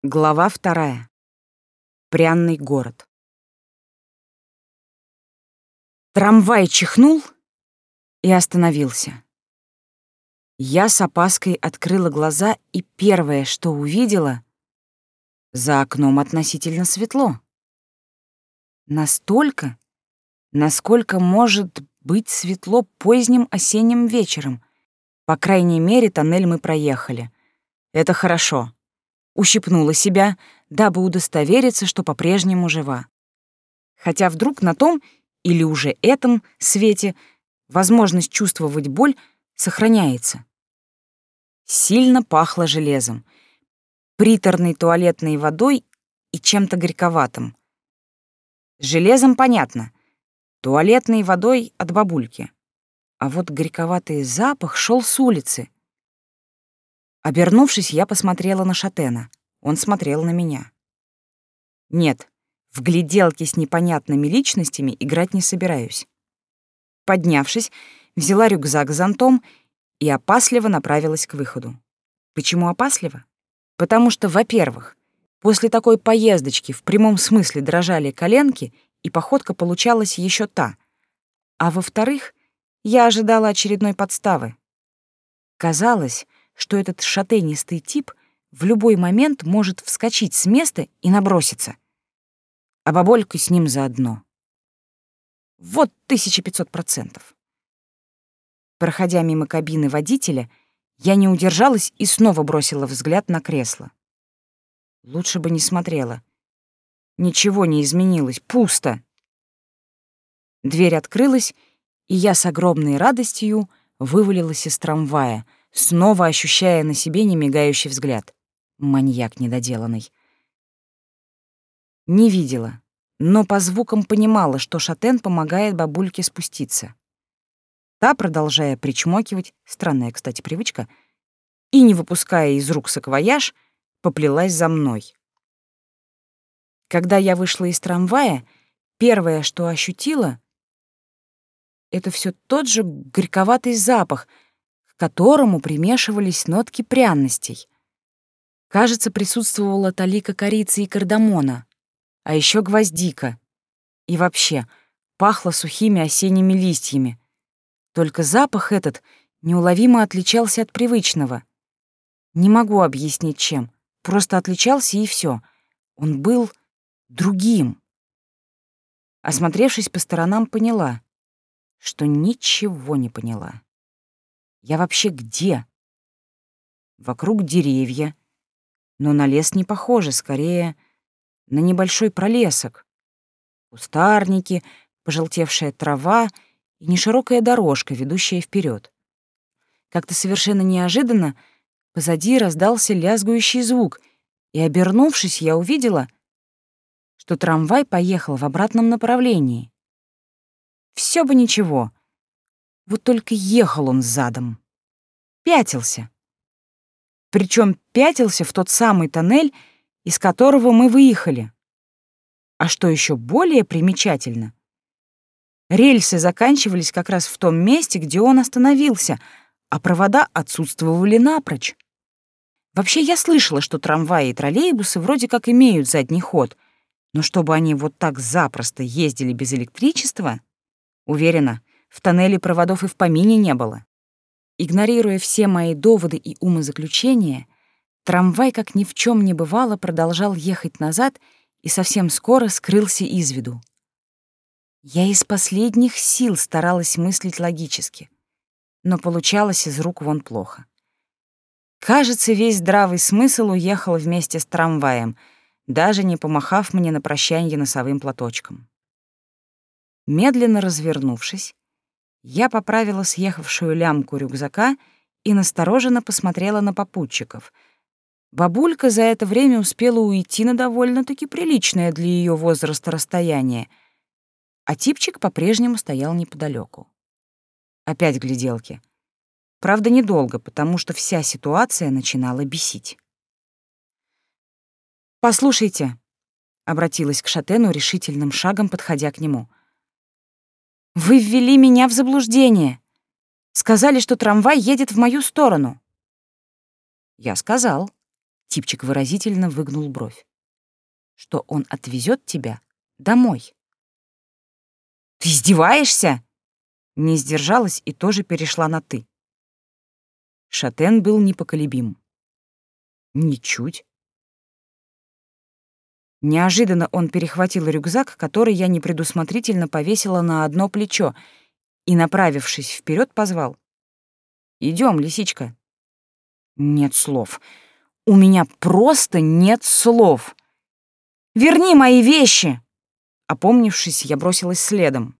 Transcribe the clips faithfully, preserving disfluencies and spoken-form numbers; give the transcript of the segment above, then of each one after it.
Глава вторая. Пряный город. Трамвай чихнул и остановился. Я с опаской открыла глаза, и первое, что увидела — за окном относительно светло. Настолько, насколько может быть светло поздним осенним вечером. По крайней мере, тоннель мы проехали. Это хорошо. Ущипнула себя, дабы удостовериться, что по-прежнему жива. Хотя вдруг на том или уже этом свете возможность чувствовать боль сохраняется. Сильно пахло железом, приторной туалетной водой и чем-то горьковатым. С железом понятно, туалетной водой от бабульки. А вот горьковатый запах шел с улицы. Обернувшись, я посмотрела на Шатена. Он смотрел на меня. Нет, в гляделки с непонятными личностями играть не собираюсь. Поднявшись, взяла рюкзак с зонтом и опасливо направилась к выходу. Почему опасливо? Потому что, во-первых, после такой поездочки в прямом смысле дрожали коленки, и походка получалась еще та. А во-вторых, я ожидала очередной подставы. Казалось, что этот шатенистый тип в любой момент может вскочить с места и наброситься. А бабулька с ним заодно. Вот тысяча пятьсот процентов. Проходя мимо кабины водителя, я не удержалась и снова бросила взгляд на кресло. Лучше бы не смотрела. Ничего не изменилось, пусто. Дверь открылась, и я с огромной радостью вывалилась из трамвая, снова ощущая на себе немигающий взгляд. Маньяк недоделанный. Не видела, но по звукам понимала, что Шатен помогает бабульке спуститься. Та, продолжая причмокивать, странная, кстати, привычка, и, не выпуская из рук саквояж, поплелась за мной. Когда я вышла из трамвая, первое, что ощутила, это все тот же горьковатый запах, к которому примешивались нотки пряностей. Кажется, присутствовала талика корицы и кардамона, а еще гвоздика. И вообще, пахло сухими осенними листьями. Только запах этот неуловимо отличался от привычного. Не могу объяснить, чем. Просто отличался, и все. Он был другим. Осмотревшись по сторонам, поняла, что ничего не поняла. Я вообще где? Вокруг деревья, но на лес не похоже, скорее на небольшой пролесок. Кустарники, пожелтевшая трава и неширокая дорожка, ведущая вперед. Как-то совершенно неожиданно позади раздался лязгающий звук, и, обернувшись, я увидела, что трамвай поехал в обратном направлении. Все бы ничего, вот только ехал он задом. Пятился. Причем пятился в тот самый тоннель, из которого мы выехали. А что еще более примечательно, рельсы заканчивались как раз в том месте, где он остановился, а провода отсутствовали напрочь. Вообще, я слышала, что трамваи и троллейбусы вроде как имеют задний ход, но чтобы они вот так запросто ездили без электричества, уверена, в тоннеле проводов и в помине не было. Игнорируя все мои доводы и умозаключения, трамвай, как ни в чем не бывало, продолжал ехать назад и совсем скоро скрылся из виду. Я из последних сил старалась мыслить логически, но получалось из рук вон плохо. Кажется, весь здравый смысл уехал вместе с трамваем, даже не помахав мне на прощанье носовым платочком. Медленно развернувшись, я поправила съехавшую лямку рюкзака и настороженно посмотрела на попутчиков. Бабулька за это время успела уйти на довольно-таки приличное для ее возраста расстояние, а типчик по-прежнему стоял неподалеку. Опять гляделки. Правда, недолго, потому что вся ситуация начинала бесить. «Послушайте», — обратилась к Шатену решительным шагом, подходя к нему, — «вы ввели меня в заблуждение. Сказали, что трамвай едет в мою сторону». «Я сказал», Типчик выразительно выгнул бровь. Что он отвезет тебя домой. Ты издеваешься? Не сдержалась и тоже перешла на «ты». Шатен был непоколебим. Ничуть. Неожиданно он перехватил рюкзак, который я непредусмотрительно повесила на одно плечо, и, направившись вперед, позвал. «Идем, лисичка». Нет слов. У меня просто нет слов. «Верни мои вещи!» Опомнившись, я бросилась следом.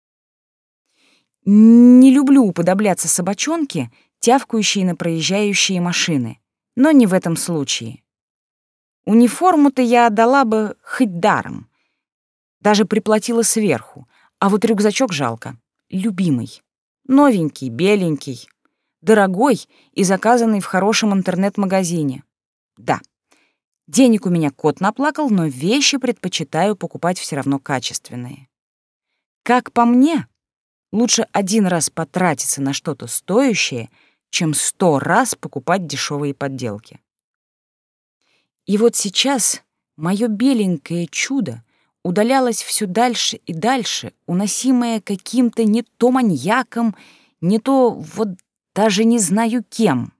Не люблю уподобляться собачонке, тявкающей на проезжающие машины, но не в этом случае. Униформу-то я отдала бы хоть даром. Даже приплатила сверху, а вот рюкзачок жалко. Любимый. Новенький, беленький. Дорогой и заказанный в хорошем интернет-магазине. Да, денег у меня кот наплакал, но вещи предпочитаю покупать все равно качественные. Как по мне, лучше один раз потратиться на что-то стоящее, чем сто раз покупать дешевые подделки. И вот сейчас мое беленькое чудо удалялось все дальше и дальше, уносимое каким-то не то маньяком, не то вот даже не знаю кем.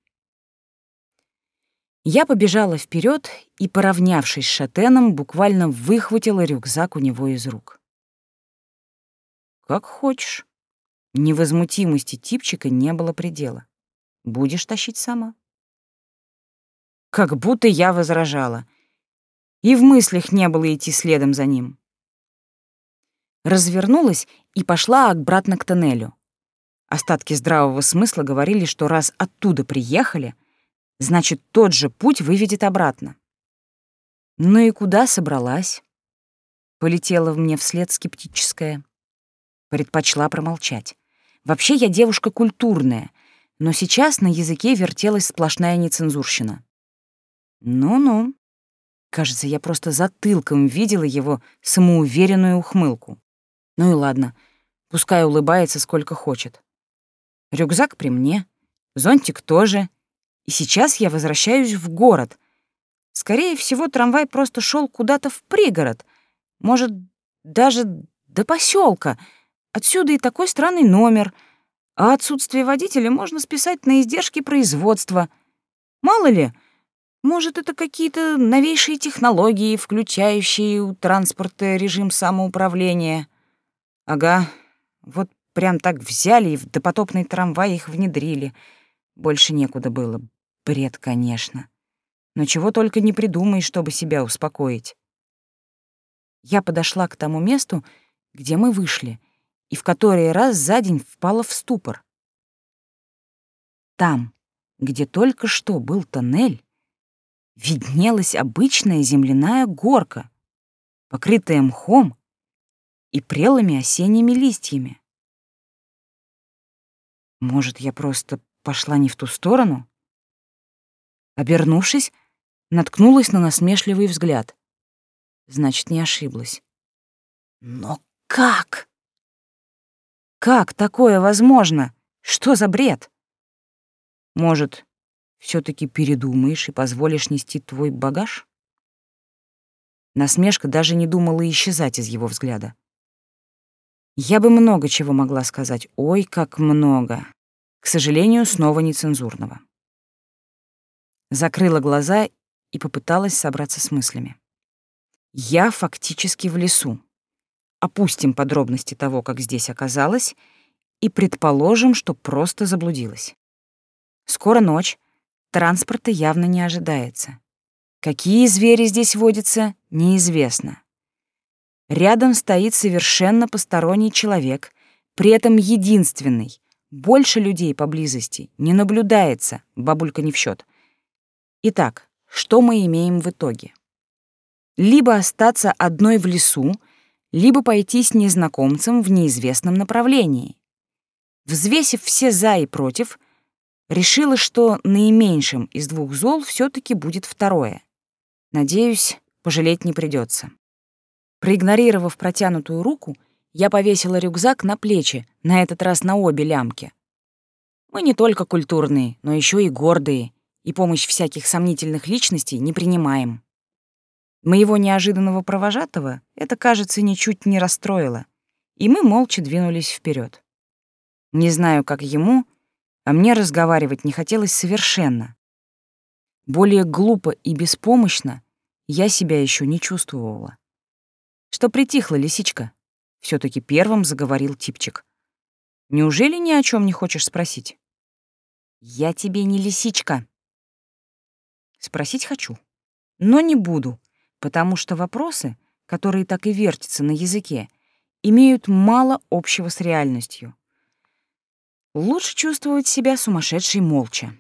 Я побежала вперед и, поравнявшись с Шатеном, буквально выхватила рюкзак у него из рук. «Как хочешь». Невозмутимости типчика не было предела. «Будешь тащить сама?» Как будто я возражала. И в мыслях не было идти следом за ним. Развернулась и пошла обратно к тоннелю. Остатки здравого смысла говорили, что раз оттуда приехали, значит, тот же путь выведет обратно. Ну и куда собралась? Полетела мне вслед скептическая. Предпочла промолчать. Вообще я девушка культурная, но сейчас на языке вертелась сплошная нецензурщина. Ну-ну. Кажется, я просто затылком видела его самоуверенную ухмылку. Ну и ладно, пускай улыбается сколько хочет. Рюкзак при мне, зонтик тоже. И сейчас я возвращаюсь в город. Скорее всего, трамвай просто шел куда-то в пригород. Может, даже до поселка. Отсюда и такой странный номер. А отсутствие водителя можно списать на издержки производства. Мало ли, может, это какие-то новейшие технологии, включающие у транспорта режим самоуправления. Ага, вот прям так взяли и в допотопный трамвай их внедрили. Больше некуда было. Бред, конечно. Но чего только не придумаешь, чтобы себя успокоить. Я подошла к тому месту, где мы вышли, и в который раз за день впала в ступор. Там, где только что был тоннель, виднелась обычная земляная горка, покрытая мхом и прелыми осенними листьями. Может, я просто пошла не в ту сторону? Обернувшись, наткнулась на насмешливый взгляд. Значит, не ошиблась. Но как? Как такое возможно? Что за бред? Может, все-таки передумаешь и позволишь нести твой багаж? Насмешка даже не думала исчезать из его взгляда. Я бы много чего могла сказать. Ой, как много. К сожалению, снова нецензурного. Закрыла глаза и попыталась собраться с мыслями. Я фактически в лесу. Опустим подробности того, как здесь оказалась, и предположим, что просто заблудилась. Скоро ночь, транспорта явно не ожидается. Какие звери здесь водятся, неизвестно. Рядом стоит совершенно посторонний человек, при этом единственный. Больше людей поблизости не наблюдается, бабулька не в счет. Итак, что мы имеем в итоге? Либо остаться одной в лесу, либо пойти с незнакомцем в неизвестном направлении. Взвесив все «за» и «против», решила, что наименьшим из двух зол все-таки будет второе. Надеюсь, пожалеть не придется. Проигнорировав протянутую руку, я повесила рюкзак на плечи, на этот раз на обе лямки. Мы не только культурные, но еще и гордые, и помощь всяких сомнительных личностей не принимаем. Моего неожиданного провожатого это, кажется, ничуть не расстроило, и мы молча двинулись вперед. Не знаю, как ему, а мне разговаривать не хотелось совершенно. Более глупо и беспомощно я себя еще не чувствовала. Что притихла, лисичка? все таки первым заговорил типчик. Неужели ни о чем не хочешь спросить? Я тебе не лисичка. Спросить хочу, но не буду, потому что вопросы, которые так и вертятся на языке, имеют мало общего с реальностью. Лучше чувствовать себя сумасшедшей молча.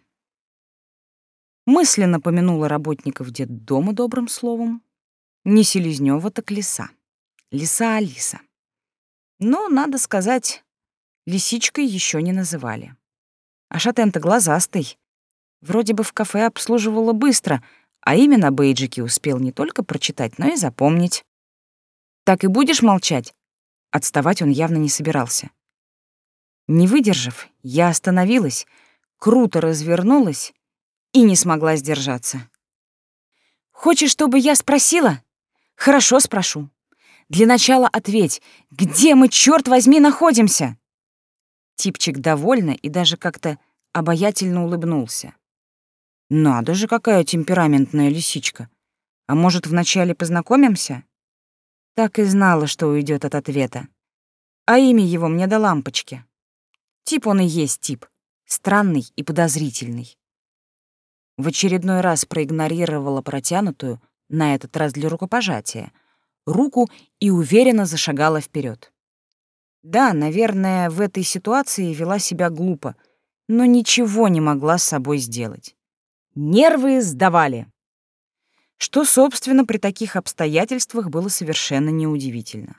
Мысленно помянула работников детдома добрым словом. Не Селезнёва, так Лиса. Лиса Алиса. Но, надо сказать, лисичкой еще не называли. А шатен-то глазастый. Вроде бы в кафе обслуживала быстро, а имя на бейджике успел не только прочитать, но и запомнить. «Так и будешь молчать?» Отставать он явно не собирался. Не выдержав, я остановилась, круто развернулась и не смогла сдержаться. «Хочешь, чтобы я спросила? Хорошо, спрошу. Для начала ответь, где мы, черт возьми, находимся?» Типчик довольно и даже как-то обаятельно улыбнулся. «Надо же, какая темпераментная лисичка. А может, вначале познакомимся?» Так и знала, что уйдет от ответа. А имя его мне до лампочки. Тип он и есть тип. Странный и подозрительный. В очередной раз проигнорировала протянутую, на этот раз для рукопожатия, руку и уверенно зашагала вперед. Да, наверное, в этой ситуации вела себя глупо, но ничего не могла с собой сделать. Нервы сдавали. Что, собственно, при таких обстоятельствах было совершенно неудивительно.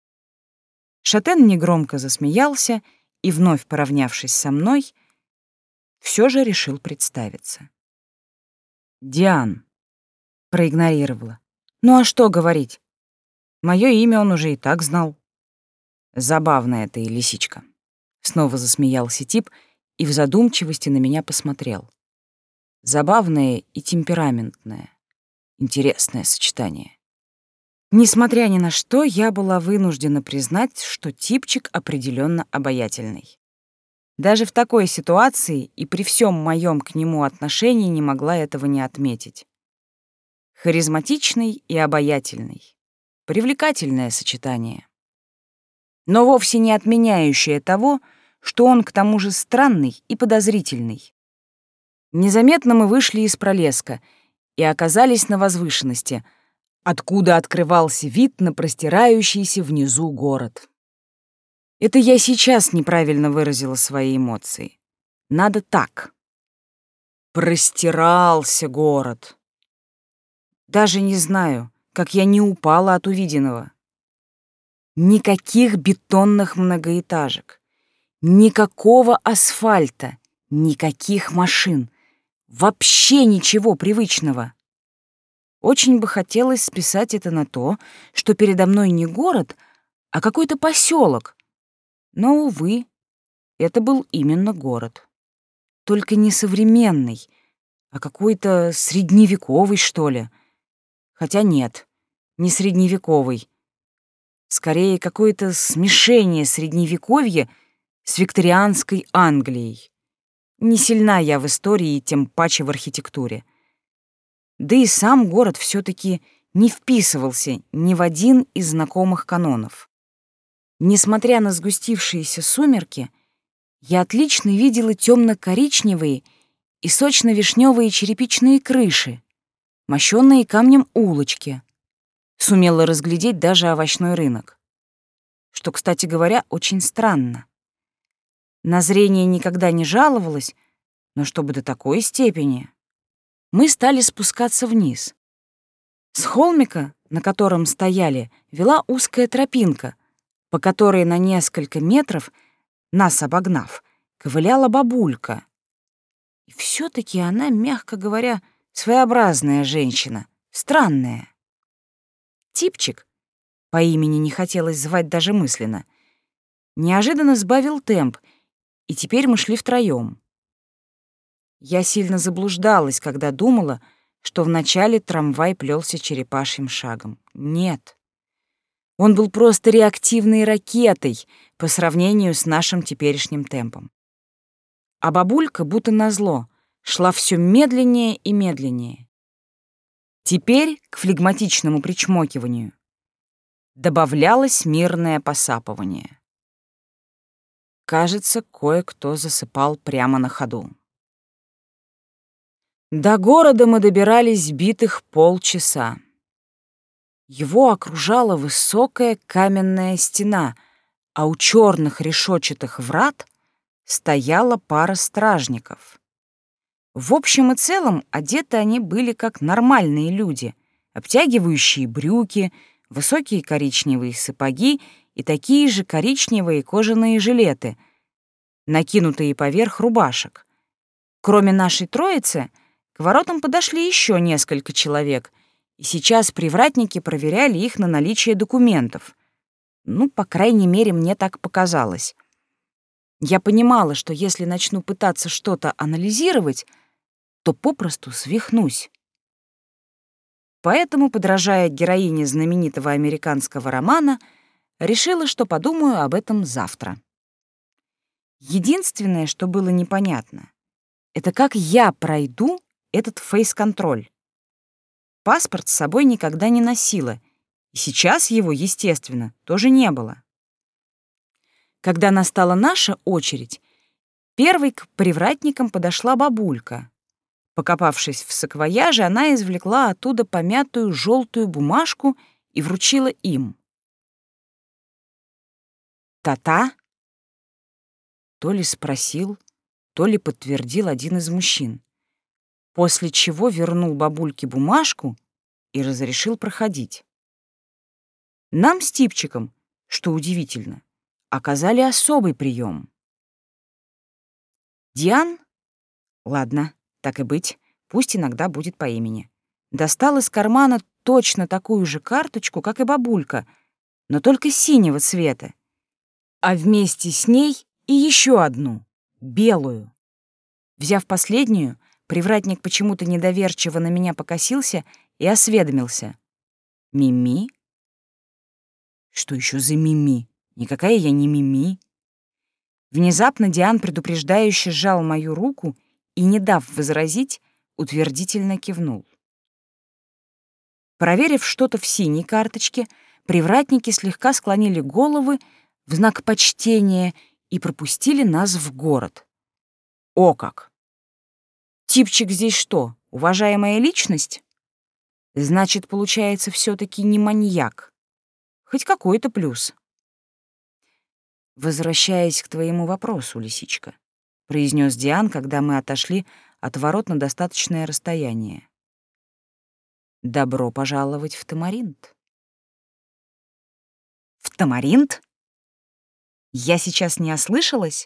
Шатен негромко засмеялся и, вновь поравнявшись со мной, все же решил представиться. «Диан», — проигнорировала. «Ну а что говорить? Мое имя он уже и так знал». «Забавная ты, лисичка», — снова засмеялся тип и в задумчивости на меня посмотрел. «Забавная и темпераментная. Интересное сочетание». Несмотря ни на что, я была вынуждена признать, что типчик определенно обаятельный. Даже в такой ситуации и при всем моем к нему отношении не могла этого не отметить. Харизматичный и обаятельный. Привлекательное сочетание. Но вовсе не отменяющее того, что он к тому же странный и подозрительный. Незаметно мы вышли из пролеска и оказались на возвышенности, откуда открывался вид на простирающийся внизу город. Это я сейчас неправильно выразила свои эмоции. Надо так. Простирался город. Даже не знаю, как я не упала от увиденного. Никаких бетонных многоэтажек, никакого асфальта, никаких машин. Вообще ничего привычного. Очень бы хотелось списать это на то, что передо мной не город, а какой-то поселок. Но, увы, это был именно город. Только не современный, а какой-то средневековый, что ли. Хотя нет, не средневековый. Скорее, какое-то смешение средневековья с викторианской Англией. Не сильна я в истории, тем паче в архитектуре. Да и сам город все-таки не вписывался ни в один из знакомых канонов. Несмотря на сгустившиеся сумерки, я отлично видела темно-коричневые и сочно-вишневые черепичные крыши, мощенные камнем улочки. Сумела разглядеть даже овощной рынок. Что, кстати говоря, очень странно. На зрение никогда не жаловалась, но чтобы до такой степени. Мы стали спускаться вниз. С холмика, на котором стояли, вела узкая тропинка, по которой на несколько метров, нас обогнав, ковыляла бабулька. И все-таки она, мягко говоря, своеобразная женщина, странная. Типчик, по имени не хотелось звать даже мысленно, неожиданно сбавил темп, и теперь мы шли втроем. Я сильно заблуждалась, когда думала, что вначале трамвай плелся черепашьим шагом. Нет. Он был просто реактивной ракетой по сравнению с нашим теперешним темпом. А бабулька, будто назло, шла все медленнее и медленнее. Теперь к флегматичному причмокиванию добавлялось мирное посапывание. Кажется, кое-кто засыпал прямо на ходу. До города мы добирались битых полчаса. Его окружала высокая каменная стена, а у черных решетчатых врат стояла пара стражников. В общем и целом одеты они были как нормальные люди, обтягивающие брюки, высокие коричневые сапоги и такие же коричневые кожаные жилеты, накинутые поверх рубашек. Кроме нашей троицы, к воротам подошли еще несколько человек, и сейчас привратники проверяли их на наличие документов. Ну, по крайней мере, мне так показалось. Я понимала, что если начну пытаться что-то анализировать, то попросту свихнусь. Поэтому, подражая героине знаменитого американского романа, решила, что подумаю об этом завтра. Единственное, что было непонятно, это как я пройду этот фейс-контроль. Паспорт с собой никогда не носила, и сейчас его, естественно, тоже не было. Когда настала наша очередь, первой к привратникам подошла бабулька. Покопавшись в саквояже, она извлекла оттуда помятую желтую бумажку и вручила им. «Та-та?» То ли спросил, то ли подтвердил один из мужчин, после чего вернул бабульке бумажку и разрешил проходить. Нам с Типчиком, что удивительно, оказали особый прием. Диан, ладно, так и быть, пусть иногда будет по имени, достал из кармана точно такую же карточку, как и бабулька, но только синего цвета, а вместе с ней и еще одну, белую. Взяв последнюю, привратник почему-то недоверчиво на меня покосился и осведомился. «Мими?» «Что еще за Мими? Никакая я не Мими». Внезапно Диан предупреждающе сжал мою руку и, не дав возразить, утвердительно кивнул. Проверив что-то в синей карточке, привратники слегка склонили головы в знак почтения и пропустили нас в город. О как! Типчик здесь что, уважаемая личность? Значит, получается, все-таки не маньяк. Хоть какой-то плюс. «Возвращаясь к твоему вопросу, лисичка», — произнес Диан, когда мы отошли от ворот на достаточное расстояние. «Добро пожаловать в Тамаринт». «В Тамаринт? Я сейчас не ослышалась?»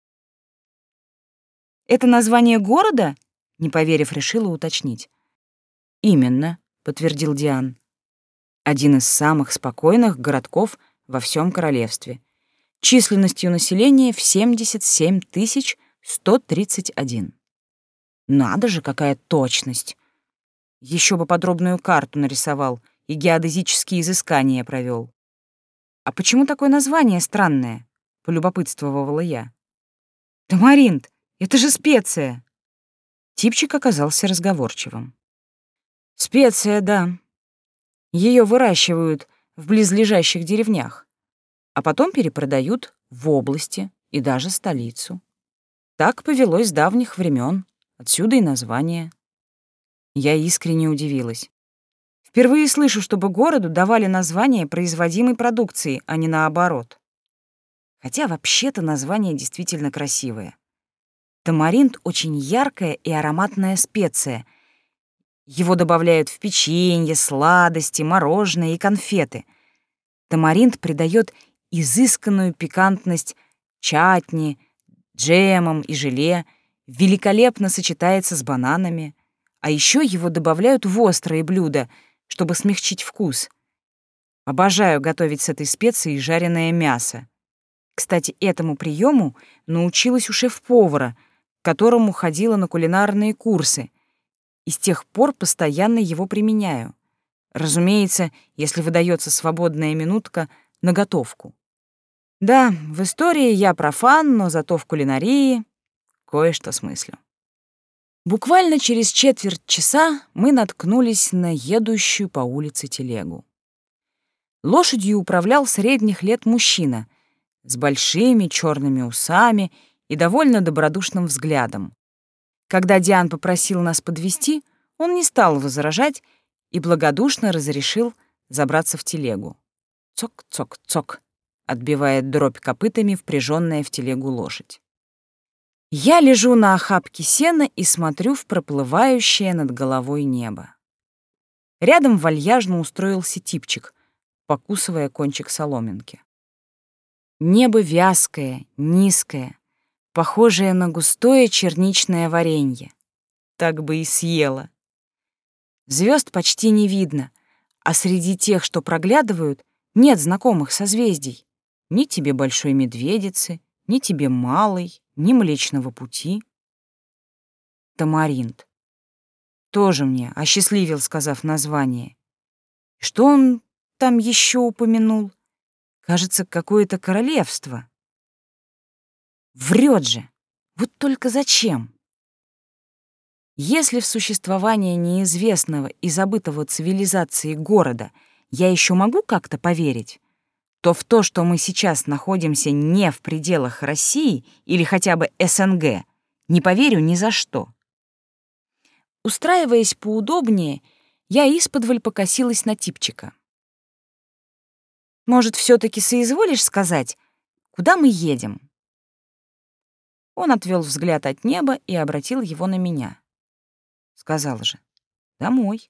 «Это название города?» — не поверив, решила уточнить. «Именно», — подтвердил Диан. «Один из самых спокойных городков во всем королевстве. Численностью населения в семьдесят семь тысяч сто тридцать один. Надо же, какая точность! Еще бы подробную карту нарисовал и геодезические изыскания провел. А почему такое название странное? Полюбопытствовала я. Тамаринт, это же специя! Типчик оказался разговорчивым. Специя, да. Ее выращивают в близлежащих деревнях, а потом перепродают в области и даже столицу. Так повелось с давних времен, отсюда и название. Я искренне удивилась. Впервые слышу, чтобы городу давали название производимой продукции, а не наоборот. Хотя вообще-то название действительно красивое. Тамаринт — очень яркая и ароматная специя. Его добавляют в печенье, сладости, мороженое и конфеты. Тамаринт придает изысканную пикантность чатни, джемам и желе, великолепно сочетается с бананами, а еще его добавляют в острые блюда, чтобы смягчить вкус. Обожаю готовить с этой специей жареное мясо. Кстати, этому приему научилась у шеф-повара, которому ходила на кулинарные курсы, и с тех пор постоянно его применяю. Разумеется, если выдается свободная минутка на готовку. Да, в истории я профан, но зато в кулинарии кое-что смыслю. Буквально через четверть часа мы наткнулись на едущую по улице телегу. Лошадью управлял средних лет мужчина с большими черными усами и довольно добродушным взглядом. Когда Диан попросил нас подвезти, он не стал возражать и благодушно разрешил забраться в телегу. Цок-цок-цок, отбивает дробь копытами впряженная в телегу лошадь. Я лежу на охапке сена и смотрю в проплывающее над головой небо. Рядом вальяжно устроился типчик, покусывая кончик соломинки. Небо вязкое, низкое, похожее на густое черничное варенье. Так бы и съела. Звезд почти не видно, а среди тех, что проглядывают, нет знакомых созвездий. Ни тебе большой медведицы, ни тебе малой, ни Млечного Пути. Тамаринт. Тоже мне осчастливил, сказав название. Что он там еще упомянул? Кажется, какое-то королевство. Врет же. Вот только зачем? Если в существование неизвестного и забытого цивилизации города я еще могу как-то поверить, то в то, что мы сейчас находимся не в пределах России или хотя бы СНГ, не поверю ни за что. Устраиваясь поудобнее, я исподволь покосилась на типчика. Может, все-таки соизволишь сказать, куда мы едем? Он отвел взгляд от неба и обратил его на меня. Сказал же: домой.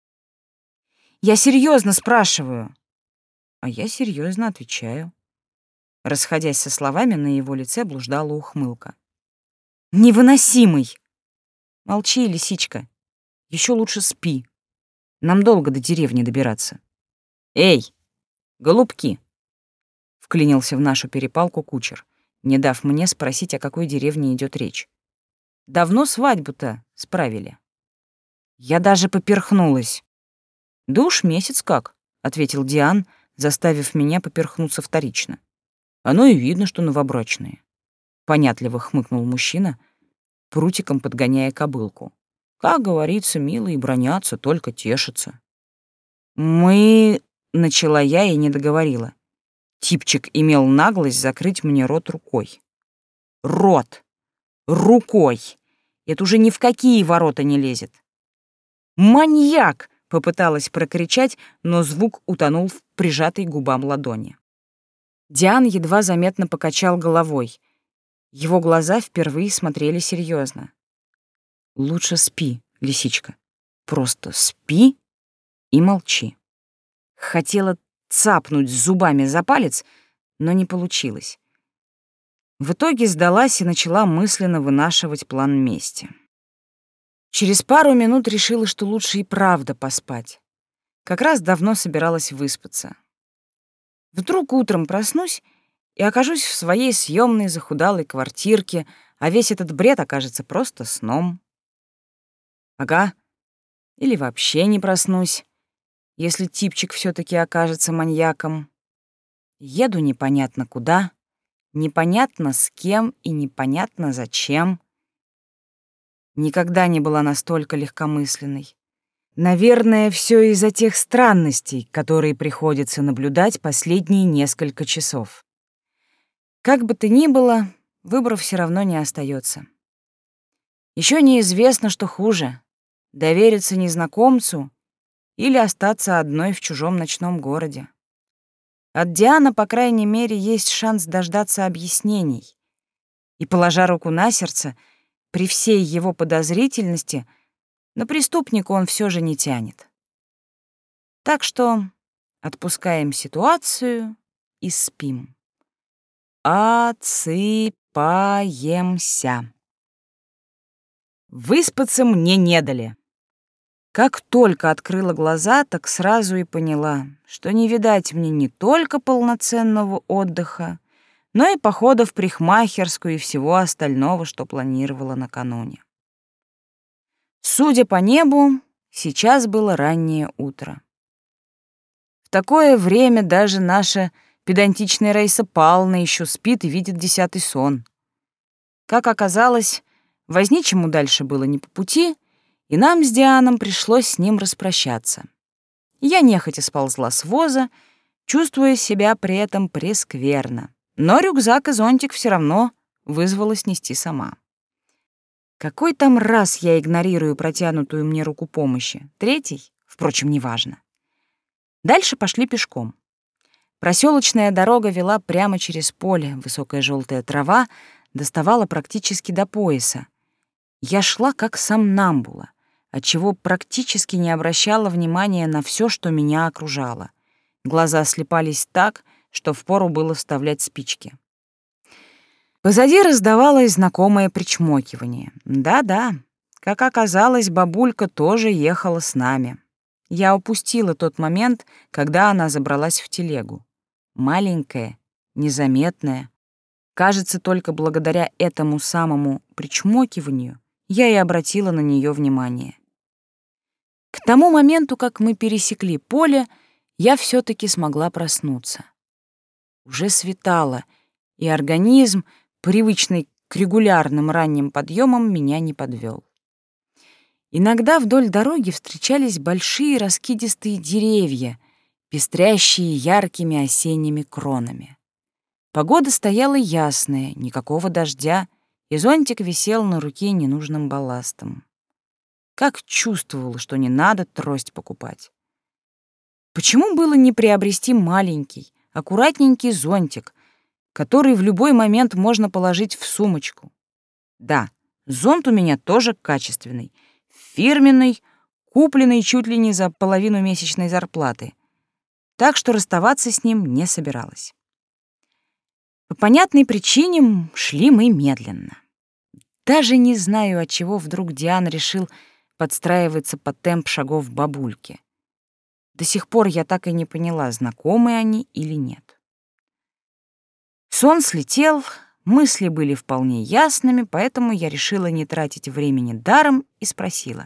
Я серьезно спрашиваю. А я серьезно отвечаю. Расходясь со словами, на его лице блуждала ухмылка. Невыносимый! Молчи, лисичка. Еще лучше спи. Нам долго до деревни добираться. Эй, голубки! Вклинился в нашу перепалку кучер, не дав мне спросить, о какой деревне идет речь. Давно свадьбу-то справили. Я даже поперхнулась. Да уж месяц как, ответил Диан, заставив меня поперхнуться вторично. Оно и видно, что новобрачные. Понятливо хмыкнул мужчина, прутиком подгоняя кобылку. Как говорится, милые бронятся, только тешатся. Мы... Начала я и не договорила. Типчик имел наглость закрыть мне рот рукой. Рот! Рукой! Это уже ни в какие ворота не лезет. «Маньяк!» — попыталась прокричать, но звук утонул в прижатой губам ладони. Диан едва заметно покачал головой. Его глаза впервые смотрели серьезно. «Лучше спи, лисичка. Просто спи и молчи». Хотела цапнуть зубами за палец, но не получилось. В итоге сдалась и начала мысленно вынашивать план мести. Через пару минут решила, что лучше и правда поспать. Как раз давно собиралась выспаться. Вдруг утром проснусь и окажусь в своей съемной захудалой квартирке, а весь этот бред окажется просто сном. Ага. Или вообще не проснусь, если типчик все-таки окажется маньяком. Еду непонятно куда, непонятно с кем и непонятно зачем. Никогда не была настолько легкомысленной. Наверное, все из-за тех странностей, которые приходится наблюдать последние несколько часов. Как бы то ни было, выбора все равно не остается. Еще неизвестно, что хуже — довериться незнакомцу или остаться одной в чужом ночном городе. От Диана, по крайней мере, есть шанс дождаться объяснений. И, положа руку на сердце, при всей его подозрительности на преступника он все же не тянет. Так что отпускаем ситуацию и спим. Отсыпаемся. Выспаться мне не дали. Как только открыла глаза, так сразу и поняла, что не видать мне не только полноценного отдыха, но и похода в парикмахерскую и всего остального, что планировала накануне. Судя по небу, сейчас было раннее утро. В такое время даже наша педантичная Раиса Павловна еще спит и видит десятый сон. Как оказалось, возничему дальше было не по пути, и нам с Дианом пришлось с ним распрощаться. Я нехотя сползла с воза, чувствуя себя при этом прескверно, но рюкзак и зонтик все равно вызвалась нести сама. Какой там раз я игнорирую протянутую мне руку помощи? Третий? Впрочем, неважно. Дальше пошли пешком. Проселочная дорога вела прямо через поле, высокая желтая трава доставала практически до пояса. Я шла как сомнамбула, отчего практически не обращала внимания на все, что меня окружало. Глаза слепались так, что впору было вставлять спички. Позади раздавалось знакомое причмокивание. Да-да, как оказалось, бабулька тоже ехала с нами. Я упустила тот момент, когда она забралась в телегу. Маленькая, незаметная. Кажется, только благодаря этому самому причмокиванию я и обратила на нее внимание. К тому моменту, как мы пересекли поле, я все-таки смогла проснуться. Уже светало, и организм, привычный к регулярным ранним подъемам, меня не подвел. Иногда вдоль дороги встречались большие раскидистые деревья, пестрящие яркими осенними кронами. Погода стояла ясная, никакого дождя, и зонтик висел на руке ненужным балластом. Как чувствовала, что не надо трость покупать. Почему было не приобрести маленький, аккуратненький зонтик, который в любой момент можно положить в сумочку? Да, зонт у меня тоже качественный, фирменный, купленный чуть ли не за половину месячной зарплаты, так что расставаться с ним не собиралась. По понятной причине шли мы медленно. Даже не знаю, отчего вдруг Диан решил подстраиваться под темп шагов бабульки. До сих пор я так и не поняла, знакомы они или нет. Сон слетел, мысли были вполне ясными, поэтому я решила не тратить времени даром и спросила.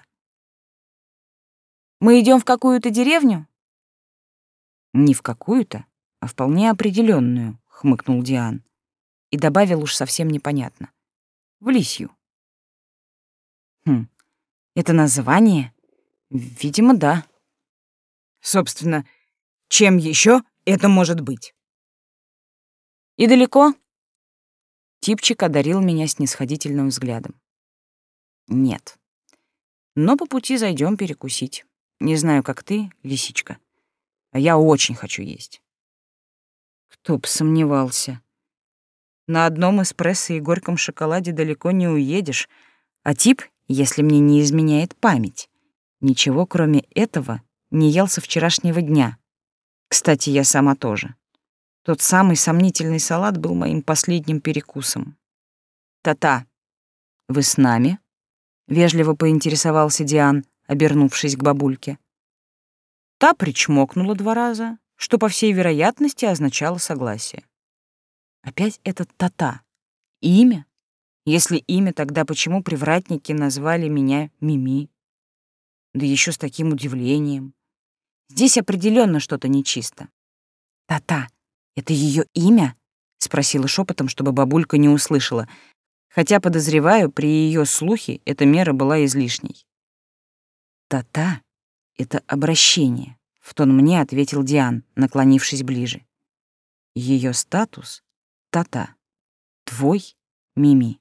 «Мы идем в какую-то деревню?» «Не в какую-то, а вполне определенную», — хмыкнул Диан и добавил уж совсем непонятно. «В Лисью». «Хм, это название? Видимо, да». «Собственно, чем еще это может быть?» «И далеко?» Типчик одарил меня снисходительным взглядом. «Нет. Но по пути зайдем перекусить. Не знаю, как ты, лисичка, а я очень хочу есть». Кто б сомневался. На одном эспрессо и горьком шоколаде далеко не уедешь, а тип, если мне не изменяет память, ничего кроме этого не ел со вчерашнего дня. Кстати, я сама тоже. Тот самый сомнительный салат был моим последним перекусом. «Та-та, вы с нами?» — вежливо поинтересовался Диан, обернувшись к бабульке. Та причмокнула два раза, что, по всей вероятности, означало согласие. Опять этот та-та. Имя? Если имя, тогда почему привратники назвали меня Мими? Да еще с таким удивлением. Здесь определенно что-то нечисто. «Та-та, это ее имя?» — спросила шепотом, чтобы бабулька не услышала, хотя, подозреваю, при ее слухе эта мера была излишней. «Та-та — это обращение», — в тон мне ответил Диан, наклонившись ближе. Ее статус — та-та, твой — Мими.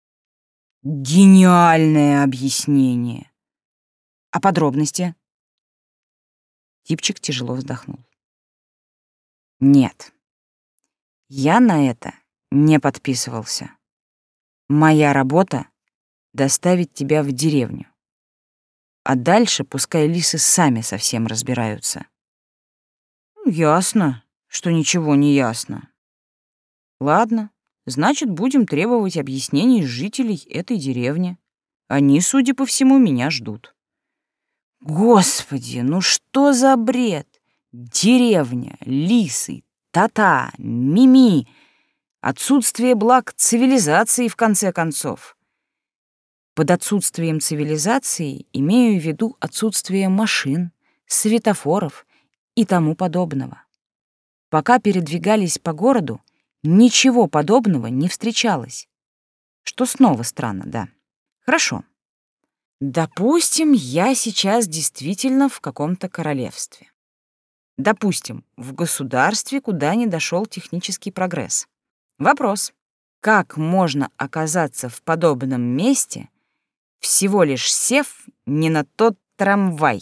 Гениальное объяснение. А подробности? Типчик тяжело вздохнул. Нет, я на это не подписывался. Моя работа — доставить тебя в деревню. А дальше пускай лисы сами совсем разбираются. Ясно, что ничего не ясно. Ладно, значит, будем требовать объяснений жителей этой деревни. Они, судя по всему, меня ждут. Господи, ну что за бред? Деревня, лисы, та-та, Мими. Отсутствие благ цивилизации, в конце концов. Под отсутствием цивилизации имею в виду отсутствие машин, светофоров и тому подобного. Пока передвигались по городу, ничего подобного не встречалось. Что снова странно, да. Хорошо. Допустим, я сейчас действительно в каком-то королевстве. Допустим, в государстве, куда не дошел технический прогресс. Вопрос: как можно оказаться в подобном месте, всего лишь сев не на тот трамвай?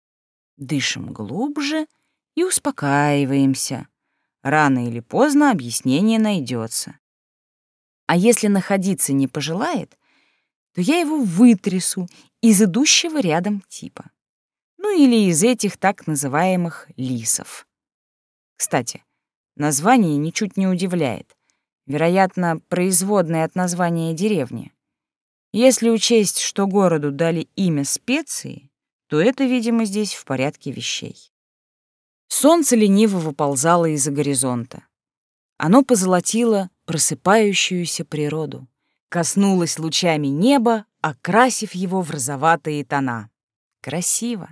Дышим глубже и успокаиваемся. Рано или поздно объяснение найдется. А если находиться не пожелает, то я его вытрясу из идущего рядом типа. Ну или из этих так называемых лисов. Кстати, название ничуть не удивляет. Вероятно, производное от названия деревни. Если учесть, что городу дали имя специи, то это, видимо, здесь в порядке вещей. Солнце лениво выползало из-за горизонта. Оно позолотило просыпающуюся природу, коснулось лучами неба, окрасив его в розоватые тона. Красиво.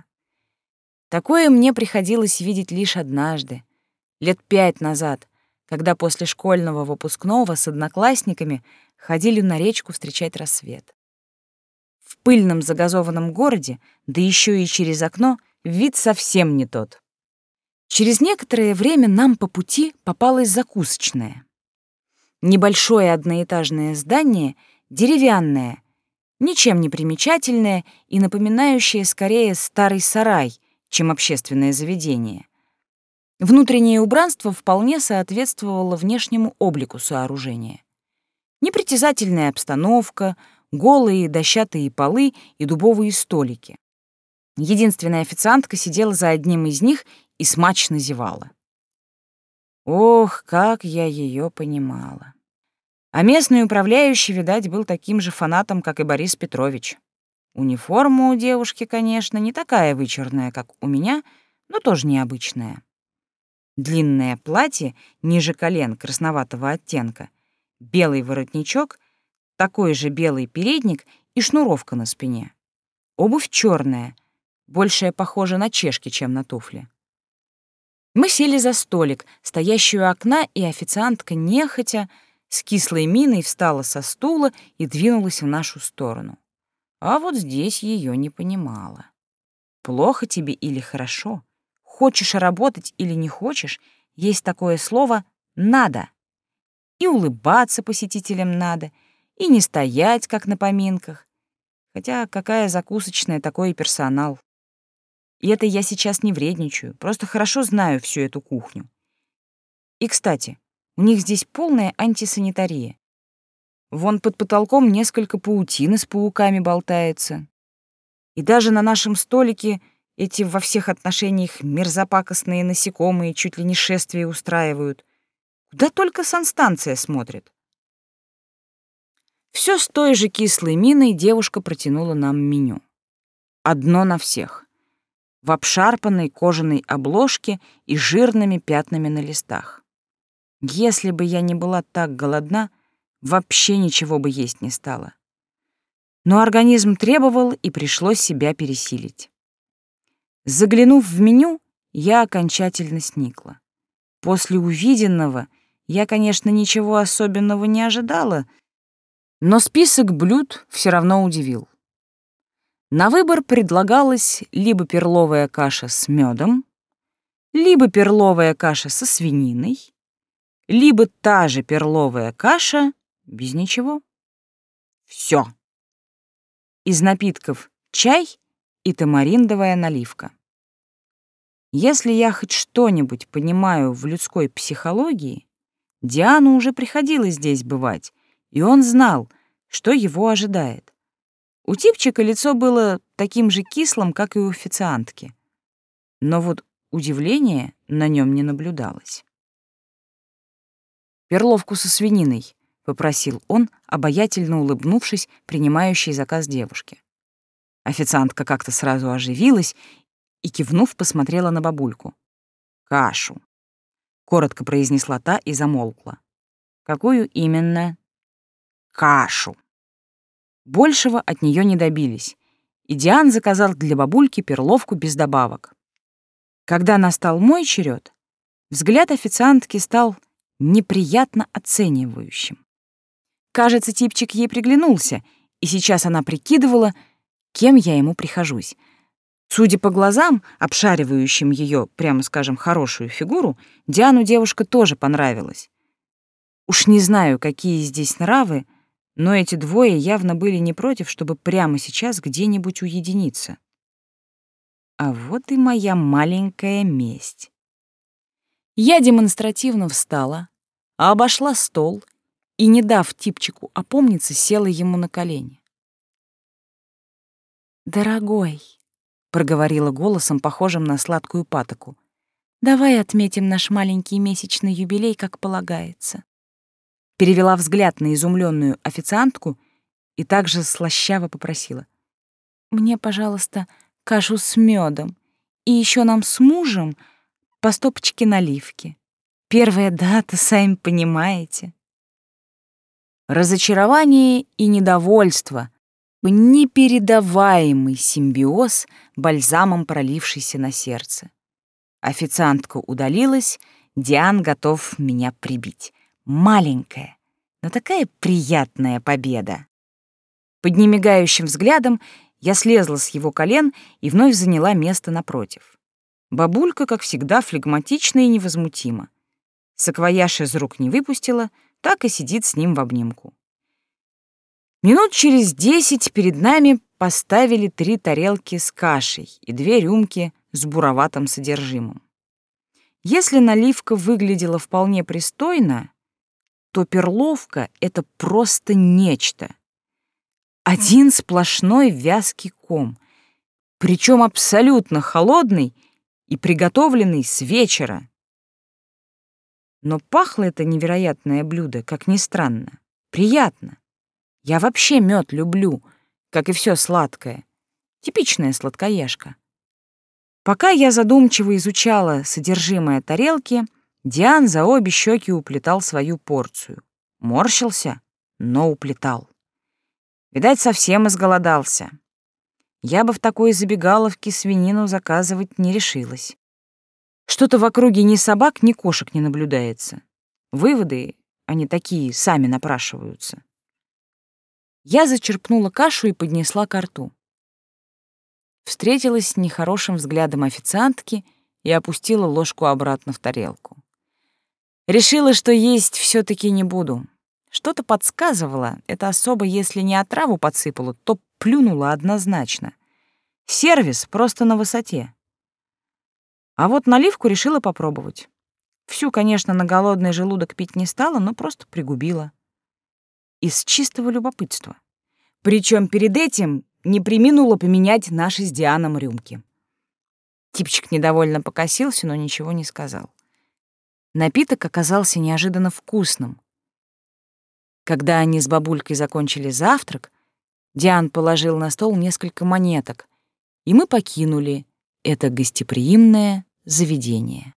Такое мне приходилось видеть лишь однажды, лет пять назад, когда после школьного выпускного с одноклассниками ходили на речку встречать рассвет. В пыльном загазованном городе, да еще и через окно, вид совсем не тот. Через некоторое время нам по пути попалась закусочная. Небольшое одноэтажное здание, деревянное, ничем не примечательное и напоминающее скорее старый сарай, чем общественное заведение. Внутреннее убранство вполне соответствовало внешнему облику сооружения. Непритязательная обстановка, голые дощатые полы и дубовые столики. Единственная официантка сидела за одним из них и смачно зевала. Ох, как я ее понимала. А местный управляющий, видать, был таким же фанатом, как и Борис Петрович. Униформа у девушки, конечно, не такая вычурная, как у меня, но тоже необычная. Длинное платье ниже колен красноватого оттенка, белый воротничок, такой же белый передник и шнуровка на спине. Обувь черная, большая похожа на чешки, чем на туфли. Мы сели за столик, стоящий у окна, и официантка нехотя, с кислой миной встала со стула и двинулась в нашу сторону. А вот здесь ее не понимала. Плохо тебе или хорошо, хочешь работать или не хочешь, есть такое слово «надо». И улыбаться посетителям надо, и не стоять, как на поминках. Хотя какая закусочная, такой и персонал. И это я сейчас не вредничаю, просто хорошо знаю всю эту кухню. И, кстати, у них здесь полная антисанитария. Вон под потолком несколько паутины с пауками болтается. И даже на нашем столике эти во всех отношениях мерзопакостные насекомые чуть ли не шествие устраивают. Куда только санстанция смотрит. Все с той же кислой миной девушка протянула нам меню. Одно на всех. В обшарпанной кожаной обложке и жирными пятнами на листах. Если бы я не была так голодна, вообще ничего бы есть не стала. Но организм требовал, и пришлось себя пересилить. Заглянув в меню, я окончательно сникла. После увиденного я, конечно, ничего особенного не ожидала, но список блюд все равно удивил. На выбор предлагалась либо перловая каша с медом, либо перловая каша со свининой, либо та же перловая каша без ничего. Все. Из напитков чай и тамариндовая наливка. Если я хоть что-нибудь понимаю в людской психологии, Диану уже приходилось здесь бывать, и он знал, что его ожидает. У типчика лицо было таким же кислым, как и у официантки. Но вот удивления на нем не наблюдалось. «Перловку со свининой», — попросил он, обаятельно улыбнувшись принимающей заказ девушки. Официантка как-то сразу оживилась и, кивнув, посмотрела на бабульку. «Кашу», — коротко произнесла та и замолкла. Какую именно? Кашу. Большего от нее не добились, и Диан заказал для бабульки перловку без добавок. Когда настал мой черед, взгляд официантки стал неприятно оценивающим. Кажется, типчик ей приглянулся, и сейчас она прикидывала, кем я ему прихожусь. Судя по глазам, обшаривающим ее, прямо скажем, хорошую фигуру, Диану девушка тоже понравилась. Уж не знаю, какие здесь нравы, но эти двое явно были не против, чтобы прямо сейчас где-нибудь уединиться. А вот и моя маленькая месть. Я демонстративно встала, обошла стол и, не дав типчику опомниться, села ему на колени. «Дорогой», — проговорила голосом, похожим на сладкую патоку, «давай отметим наш маленький месячный юбилей, как полагается». Перевела взгляд на изумленную официантку и также слащаво попросила: «Мне, пожалуйста, кашу с медом и еще нам с мужем по стопочке наливки. Первая дата, сами понимаете». Разочарование и недовольство, непередаваемый симбиоз, бальзамом пролившийся на сердце. Официантка удалилась, Диан готов меня прибить. Маленькая, но такая приятная победа. Под немигающим взглядом я слезла с его колен и вновь заняла место напротив. Бабулька, как всегда, флегматична и невозмутима. Саквояж из рук не выпустила, так и сидит с ним в обнимку. Минут через десять перед нами поставили три тарелки с кашей и две рюмки с буроватым содержимым. Если наливка выглядела вполне пристойно, то перловка — это просто нечто. Один сплошной вязкий ком, причем абсолютно холодный и приготовленный с вечера. Но пахло это невероятное блюдо, как ни странно, приятно. Я вообще мед люблю, как и все сладкое. Типичная сладкоежка. Пока я задумчиво изучала содержимое тарелки, Диан за обе щеки уплетал свою порцию. Морщился, но уплетал. Видать, совсем изголодался. Я бы в такой забегаловке свинину заказывать не решилась. Что-то в округе ни собак, ни кошек не наблюдается. Выводы, они такие, сами напрашиваются. Я зачерпнула кашу и поднесла ко рту. Встретилась с нехорошим взглядом официантки и опустила ложку обратно в тарелку. Решила, что есть все-таки не буду. Что-то подсказывало, это особо, если не отраву подсыпала, то плюнула однозначно. Сервис просто на высоте. А вот наливку решила попробовать. Всю, конечно, на голодный желудок пить не стала, но просто пригубила. Из чистого любопытства. Причем перед этим не преминула поменять наши с Дианом рюмки. Типчик недовольно покосился, но ничего не сказал. Напиток оказался неожиданно вкусным. Когда они с бабулькой закончили завтрак, Диан положил на стол несколько монеток, и мы покинули это гостеприимное заведение.